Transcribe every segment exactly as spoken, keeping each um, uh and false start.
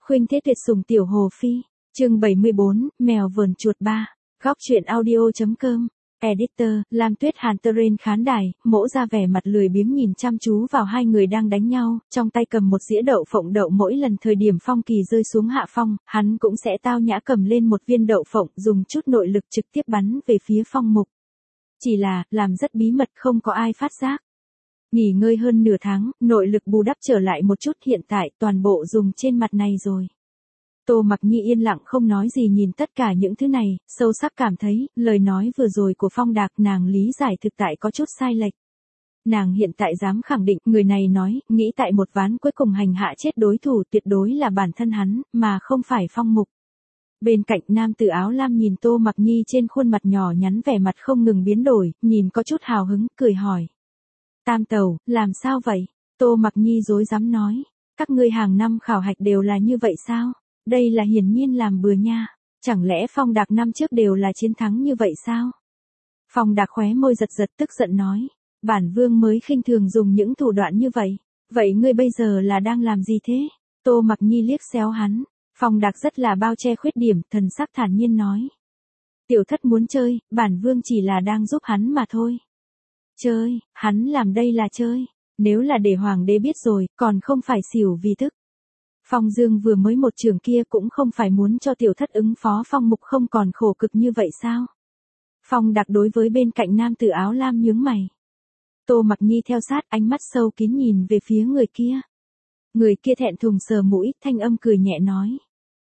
Khuynh thế tuyệt sủng tiểu hồ phi. Chương bảy mươi bốn, mèo vờn chuột ba. Góc truyện audio.com. Editor, Lam Tuyết Hàn tơ rên khán đài, mỗ ra vẻ mặt lười biếng nhìn chăm chú vào hai người đang đánh nhau, trong tay cầm một dĩa đậu phộng đậu mỗi lần thời điểm Phong Kỳ rơi xuống hạ phong, hắn cũng sẽ tao nhã cầm lên một viên đậu phộng dùng chút nội lực trực tiếp bắn về phía Phong Mục. Chỉ là, làm rất bí mật không có ai phát giác. Nghỉ ngơi hơn nửa tháng, nội lực bù đắp trở lại một chút hiện tại toàn bộ dùng trên mặt này rồi. Tô Mặc Nhi yên lặng không nói gì nhìn tất cả những thứ này, sâu sắc cảm thấy, lời nói vừa rồi của Phong Đạc nàng lý giải thực tại có chút sai lệch. Nàng hiện tại dám khẳng định, người này nói, nghĩ tại một ván cuối cùng hành hạ chết đối thủ tuyệt đối là bản thân hắn, mà không phải Phong Mục. Bên cạnh nam tử áo lam nhìn Tô Mặc Nhi trên khuôn mặt nhỏ nhắn vẻ mặt không ngừng biến đổi, nhìn có chút hào hứng, cười hỏi. Tam tẩu, làm sao vậy? Tô Mặc Nhi dối dám nói, các ngươi hàng năm khảo hạch đều là như vậy sao? Đây là hiển nhiên làm bừa nha, chẳng lẽ Phong Đạc năm trước đều là chiến thắng như vậy sao? Phong Đạc khóe môi giật giật tức giận nói, bản vương mới khinh thường dùng những thủ đoạn như vậy, vậy ngươi bây giờ là đang làm gì thế? Tô Mặc Nhi liếc xéo hắn, Phong Đạc rất là bao che khuyết điểm, thần sắc thản nhiên nói. Tiểu thất muốn chơi, bản vương chỉ là đang giúp hắn mà thôi. Chơi, hắn làm đây là chơi, nếu là để hoàng đế biết rồi, còn không phải xỉu vì tức. Phong Dương vừa mới một trường kia cũng không phải muốn cho tiểu thất ứng phó Phong Mục không còn khổ cực như vậy sao? Phong Đạc đối với bên cạnh nam tử áo lam nhướng mày. Tô Mặc Nhi theo sát ánh mắt sâu kín nhìn về phía người kia. Người kia thẹn thùng sờ mũi, thanh âm cười nhẹ nói.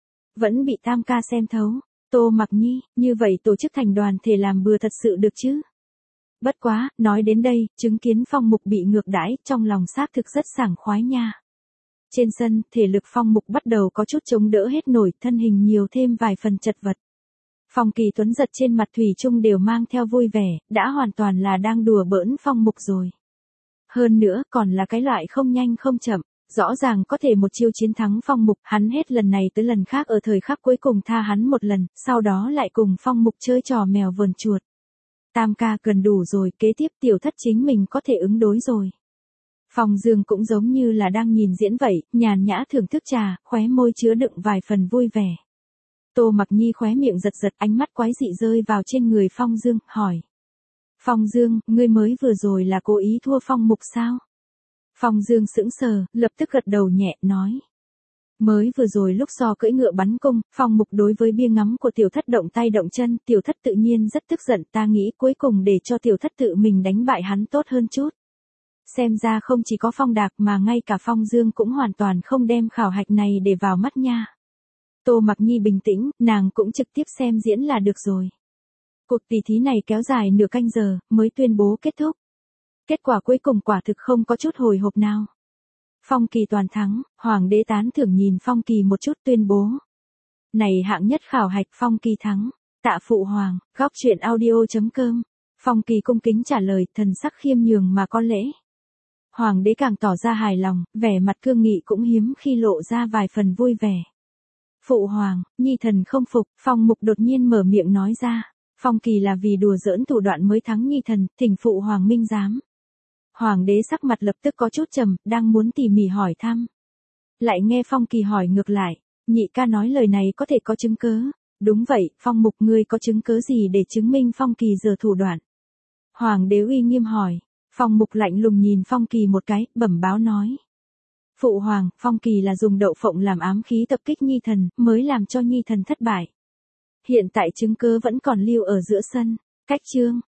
Vẫn bị tam ca xem thấu. Tô Mặc Nhi, như vậy tổ chức thành đoàn thể làm bừa thật sự được chứ? Bất quá, nói đến đây, chứng kiến Phong Mục bị ngược đãi, trong lòng xác thực rất sảng khoái nha. Trên sân, thể lực Phong Mục bắt đầu có chút chống đỡ hết nổi, thân hình nhiều thêm vài phần chật vật. Phong Kỳ Tuấn giật trên mặt thủy chung đều mang theo vui vẻ, đã hoàn toàn là đang đùa bỡn Phong Mục rồi. Hơn nữa, còn là cái loại không nhanh không chậm, rõ ràng có thể một chiêu chiến thắng Phong Mục, hắn hết lần này tới lần khác ở thời khắc cuối cùng tha hắn một lần, sau đó lại cùng Phong Mục chơi trò mèo vờn chuột. Tam ca cần đủ rồi, kế tiếp tiểu thất chính mình có thể ứng đối rồi. Phong Dương cũng giống như là đang nhìn diễn vậy, nhàn nhã thưởng thức trà, khóe môi chứa đựng vài phần vui vẻ. Tô Mặc Nhi khóe miệng giật giật, ánh mắt quái dị rơi vào trên người Phong Dương, hỏi. Phong Dương, ngươi mới vừa rồi là cố ý thua Phong Mục sao? Phong Dương sững sờ, lập tức gật đầu nhẹ, nói. Mới vừa rồi lúc so cưỡi ngựa bắn cung, Phong Mục đối với bia ngắm của tiểu thất động tay động chân, tiểu thất tự nhiên rất tức giận, ta nghĩ cuối cùng để cho tiểu thất tự mình đánh bại hắn tốt hơn chút. Xem ra không chỉ có Phong Đạc mà ngay cả Phong Dương cũng hoàn toàn không đem khảo hạch này để vào mắt nha. Tô Mặc Nhi bình tĩnh, nàng cũng trực tiếp xem diễn là được rồi. Cuộc tỷ thí này kéo dài nửa canh giờ, mới tuyên bố kết thúc. Kết quả cuối cùng quả thực không có chút hồi hộp nào. Phong Kỳ toàn thắng, Hoàng đế tán thưởng nhìn Phong Kỳ một chút tuyên bố. Này hạng nhất khảo hạch Phong Kỳ thắng, tạ phụ hoàng, góc truyện audio.com. Phong Kỳ cung kính trả lời, thần sắc khiêm nhường mà có lễ. Hoàng đế càng tỏ ra hài lòng, vẻ mặt cương nghị cũng hiếm khi lộ ra vài phần vui vẻ. Phụ hoàng, nhi thần không phục, Phong Mục đột nhiên mở miệng nói ra. Phong Kỳ là vì đùa giỡn thủ đoạn mới thắng nhi thần, thỉnh phụ hoàng minh giám. Hoàng đế sắc mặt lập tức có chút trầm, đang muốn tỉ mỉ hỏi thăm. Lại nghe Phong Kỳ hỏi ngược lại, nhị ca nói lời này có thể có chứng cớ. Đúng vậy, Phong Mục ngươi có chứng cớ gì để chứng minh Phong Kỳ giở thủ đoạn? Hoàng đế uy nghiêm hỏi. Phong Mục lạnh lùng nhìn Phong Kỳ một cái, bẩm báo nói. Phụ hoàng, Phong Kỳ là dùng đậu phộng làm ám khí tập kích nhi thần, mới làm cho nhi thần thất bại. Hiện tại chứng cứ vẫn còn lưu ở giữa sân. Cách chương,